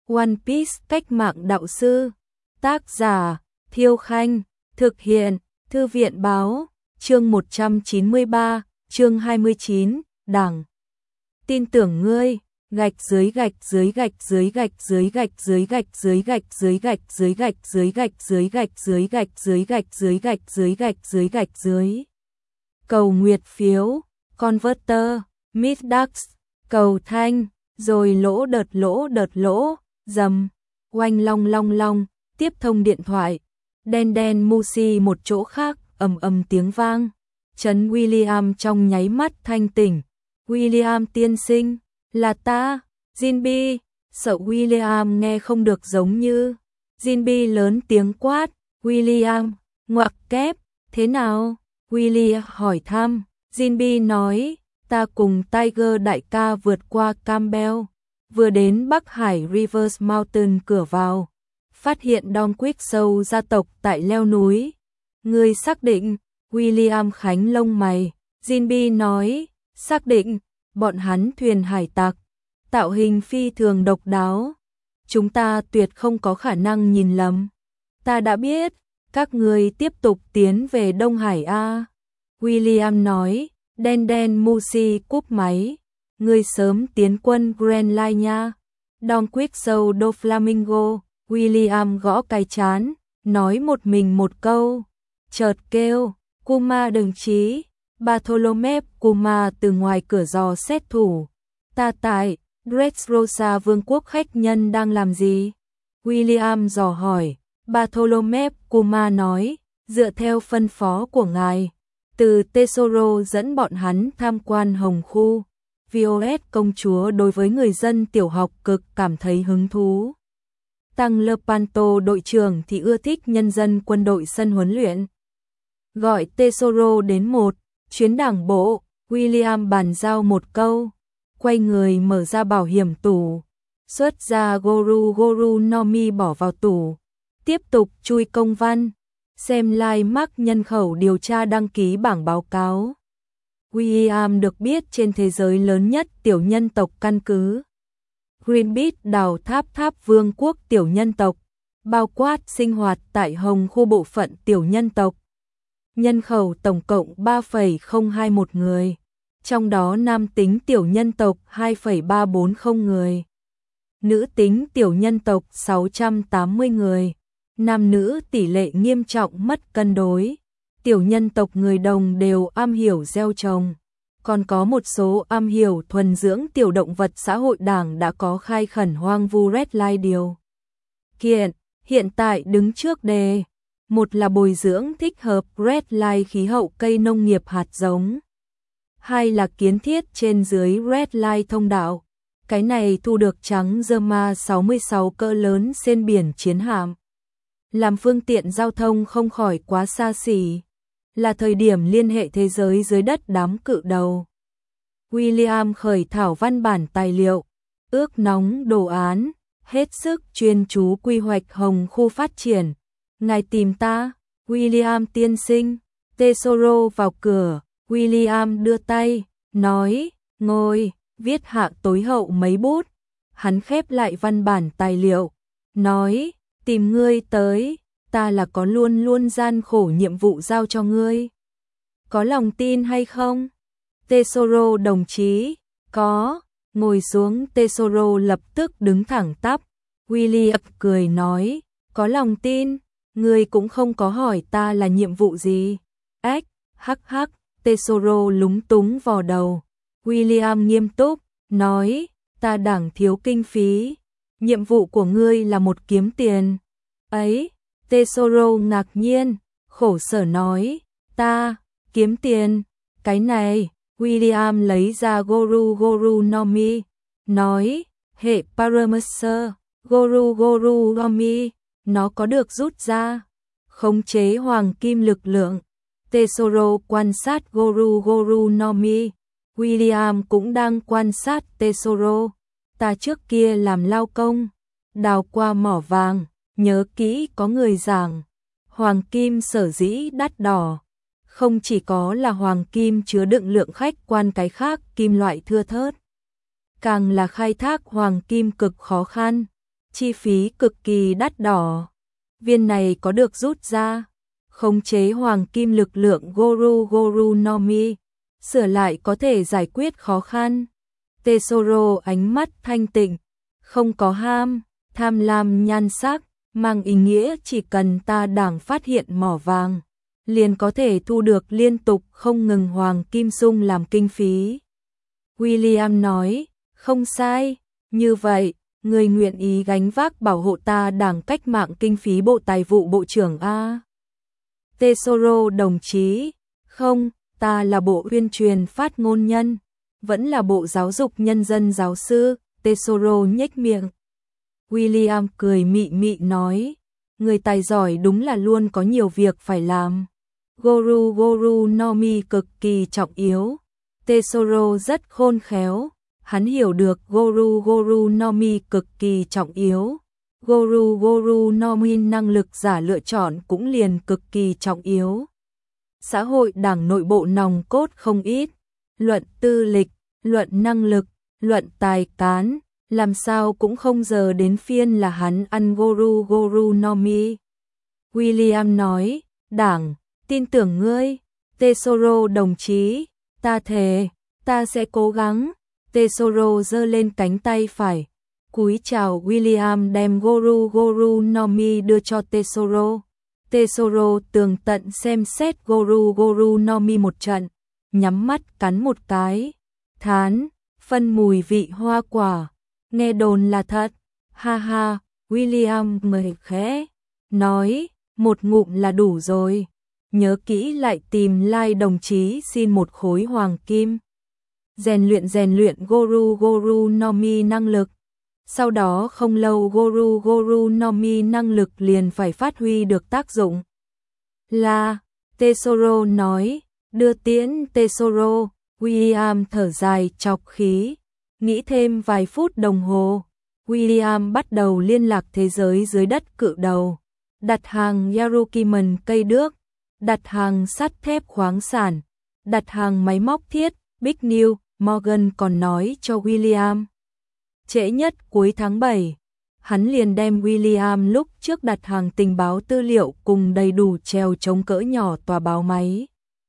One Piece cách mạng đạo sư. Tác giả Thiêu Khanh. Thực hiện Thư viện báo. Chương 193, chương 29, Đảng. Tin tưởng ngươi. Gạch dưới gạch dưới gạch dưới gạch dưới gạch dưới gạch dưới gạch dưới gạch dưới gạch dưới gạch dưới gạch dưới gạch dưới gạch dưới gạch dưới gạch dưới gạch dưới. Cầu nguyệt phiếu, Converter, Middax, cầu thanh, rồi lỗ đợt lỗ, dầm, oanh long long long, tiếp thông điện thoại. Đen đen Musi một chỗ khác, ầm tiếng vang. Trấn William trong nháy mắt thanh tỉnh. William tiên sinh, là ta, Jinbi. Sợ William nghe không được giống như. Jinbi lớn tiếng quát, William, ngoặc kép, thế nào? William hỏi thăm. Jinbi nói, ta cùng Tiger đại ca vượt qua Campbell, vừa đến Bắc Hải Rivers Mountain cửa vào, phát hiện Don Quixote gia tộc tại leo núi. Ngươi xác định? William khánh lông mày. Jinbi nói, xác định, bọn hắn thuyền hải tặc, tạo hình phi thường độc đáo. Chúng ta tuyệt không có khả năng nhìn lầm. Ta đã biết, các ngươi tiếp tục tiến về Đông Hải A. William nói. Đen đen Musi cúp máy. Ngươi sớm tiến quân Grand Line nha. Don Quixote do Flamingo. William gõ cái chán, nói một mình một câu. Chợt kêu, Kuma đừng chí. Bartholomew Kuma từ ngoài cửa dò xét thủ. Ta tại Dressrosa vương quốc khách nhân đang làm gì? William dò hỏi. Bartholomew Kuma nói, dựa theo phân phó của ngài, từ Tesoro dẫn bọn hắn tham quan Hồng Khu. Violet công chúa đối với người dân tiểu học cực cảm thấy hứng thú. Tăng Lepanto đội trưởng thì ưa thích nhân dân quân đội sân huấn luyện. Gọi Tesoro đến một chuyến đảng bộ. William bàn giao một câu, quay người mở ra bảo hiểm tủ, xuất ra Goru no Mi bỏ vào tủ, tiếp tục chui công văn, xem landmark nhân khẩu điều tra đăng ký bảng báo cáo. William được biết trên thế giới lớn nhất tiểu nhân tộc căn cứ Greenpeace đào tháp vương quốc tiểu nhân tộc, bao quát sinh hoạt tại Hồng Khu bộ phận tiểu nhân tộc. Nhân khẩu tổng cộng 3,021 người, trong đó nam tính tiểu nhân tộc 2,340 người, nữ tính tiểu nhân tộc 680 người, nam nữ tỷ lệ nghiêm trọng mất cân đối. Tiểu nhân tộc người Đồng đều am hiểu gieo trồng, còn có một số am hiểu thuần dưỡng tiểu động vật. Xã hội đảng đã có khai khẩn hoang vu Red Line điều kiện, hiện tại đứng trước đề. Một là bồi dưỡng thích hợp Red Line khí hậu cây nông nghiệp hạt giống. Hai là kiến thiết trên dưới Red Line thông đạo. Cái này thu được trắng Zerma 66 cỡ lớn trên biển chiến hạm, làm phương tiện giao thông không khỏi quá xa xỉ. Là thời điểm liên hệ thế giới dưới đất đám cự đầu. William khởi thảo văn bản tài liệu, ước nóng đồ án, hết sức chuyên chú quy hoạch Hồng Khu phát triển. Ngài tìm ta, William tiên sinh. Tesoro vào cửa. William đưa tay, nói, ngồi, viết hạ tối hậu mấy bút. Hắn khép lại văn bản tài liệu, nói, tìm ngươi tới, ta là có luôn luôn gian khổ nhiệm vụ giao cho ngươi. Có lòng tin hay không? Tesoro đồng chí, có. Ngồi xuống. Tesoro lập tức đứng thẳng tắp. William cười nói, có lòng tin, ngươi cũng không có hỏi ta là nhiệm vụ gì. Ếch, hắc hắc. Tesoro lúng túng vò đầu. William nghiêm túc, nói, ta đảng thiếu kinh phí. Nhiệm vụ của ngươi là một kiếm tiền. Ấy, Tesoro ngạc nhiên, khổ sở nói, ta, kiếm tiền, cái này. William lấy ra Goru no Mi, nói, hệ Parameter, Goru no Mi, nó có được rút ra, khống chế hoàng kim lực lượng. Tesoro quan sát Goru no Mi. William cũng đang quan sát Tesoro. Ta trước kia làm lao công, đào qua mỏ vàng, nhớ kỹ có người giảng, hoàng kim sở dĩ đắt đỏ, không chỉ có là hoàng kim chứa đựng lượng khách quan cái khác kim loại thưa thớt, càng là khai thác hoàng kim cực khó khăn. chi phí cực kỳ đắt đỏ. Viên này có được rút ra, khống chế hoàng kim lực lượng Goru Goru no Mi, sửa lại có thể giải quyết khó khăn. Tesoro ánh mắt thanh tịnh, không có tham lam nhan sắc, mang ý nghĩa chỉ cần ta Đảng phát hiện mỏ vàng, liền có thể thu được liên tục không ngừng hoàng kim sung làm kinh phí. William nói, không sai, như vậy, người nguyện ý gánh vác bảo hộ ta Đảng cách mạng kinh phí Bộ Tài vụ Bộ trưởng A. Tesoro đồng chí, không, ta là Bộ Uyên truyền phát ngôn nhân, vẫn là Bộ Giáo dục Nhân dân giáo sư. Tesoro nhếch miệng. William cười mị mị nói, người tài giỏi đúng là luôn có nhiều việc phải làm. Goru Goru no Mi cực kỳ trọng yếu. Tesoro rất khôn khéo, hắn hiểu được Goru Goru no Mi cực kỳ trọng yếu. Goru Goru no Mi năng lực giả lựa chọn cũng liền cực kỳ trọng yếu. Xã hội Đảng nội bộ nòng cốt không ít, luận tư lịch, luận năng lực, luận tài cán, làm sao cũng không giờ đến phiên là hắn ăn Goru Goru no Mi. William nói, Đảng, tin tưởng ngươi, Tesoro đồng chí, ta thề, ta sẽ cố gắng. Tesoro giơ lên cánh tay phải, cúi chào William đem Goru Goru no Mi đưa cho Tesoro. Tesoro tường tận xem xét Goru Goru no Mi một trận, nhắm mắt cắn một cái, thán, phân mùi vị hoa quả, nghe đồn là thật, ha ha. William mời khẽ, nói, một ngụm là đủ rồi, nhớ kỹ lại tìm Lai đồng chí xin một khối hoàng kim. Rèn luyện Goru Goru no Mi năng lực. Sau đó không lâu Goru Goru no Mi năng lực liền phải phát huy được tác dụng. Là, Tesoro nói, đưa tiễn Tesoro. William thở dài chọc khí, nghĩ thêm vài phút đồng hồ. William bắt đầu liên lạc thế giới dưới đất cự đầu, đặt hàng Yarukiman cây đước, đặt hàng sắt thép khoáng sản, đặt hàng máy móc thiết. Big New, Morgan còn nói cho William. Trễ nhất cuối tháng 7, hắn liền đem William lúc trước đặt hàng tình báo tư liệu cùng đầy đủ treo chống cỡ nhỏ tòa báo máy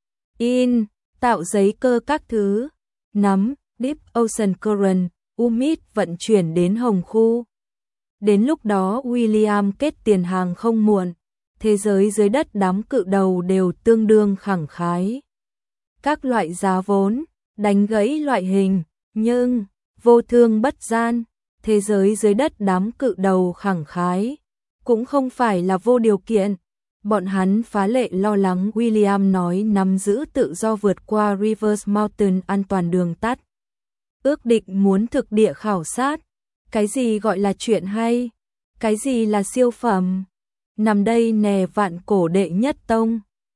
in, tạo giấy cơ các thứ, nắm, Deep Ocean Current, UMIT vận chuyển đến Hồng Khu. Đến lúc đó William kết tiền hàng không muộn, thế giới dưới đất đám cự đầu đều tương đương khẳng khái. Các loại giá vốn, đánh gãy loại hình, nhưng vô thương bất gian, thế giới dưới đất đám cự đầu khẳng khái, cũng không phải là vô điều kiện. Bọn hắn phá lệ lo lắng William nói nắm giữ tự do vượt qua Rivers Mountain an toàn đường tắt. Ước định muốn thực địa khảo sát. Cái gì gọi là chuyện hay? Cái gì là siêu phẩm? Nằm đây nè vạn cổ đệ nhất tông.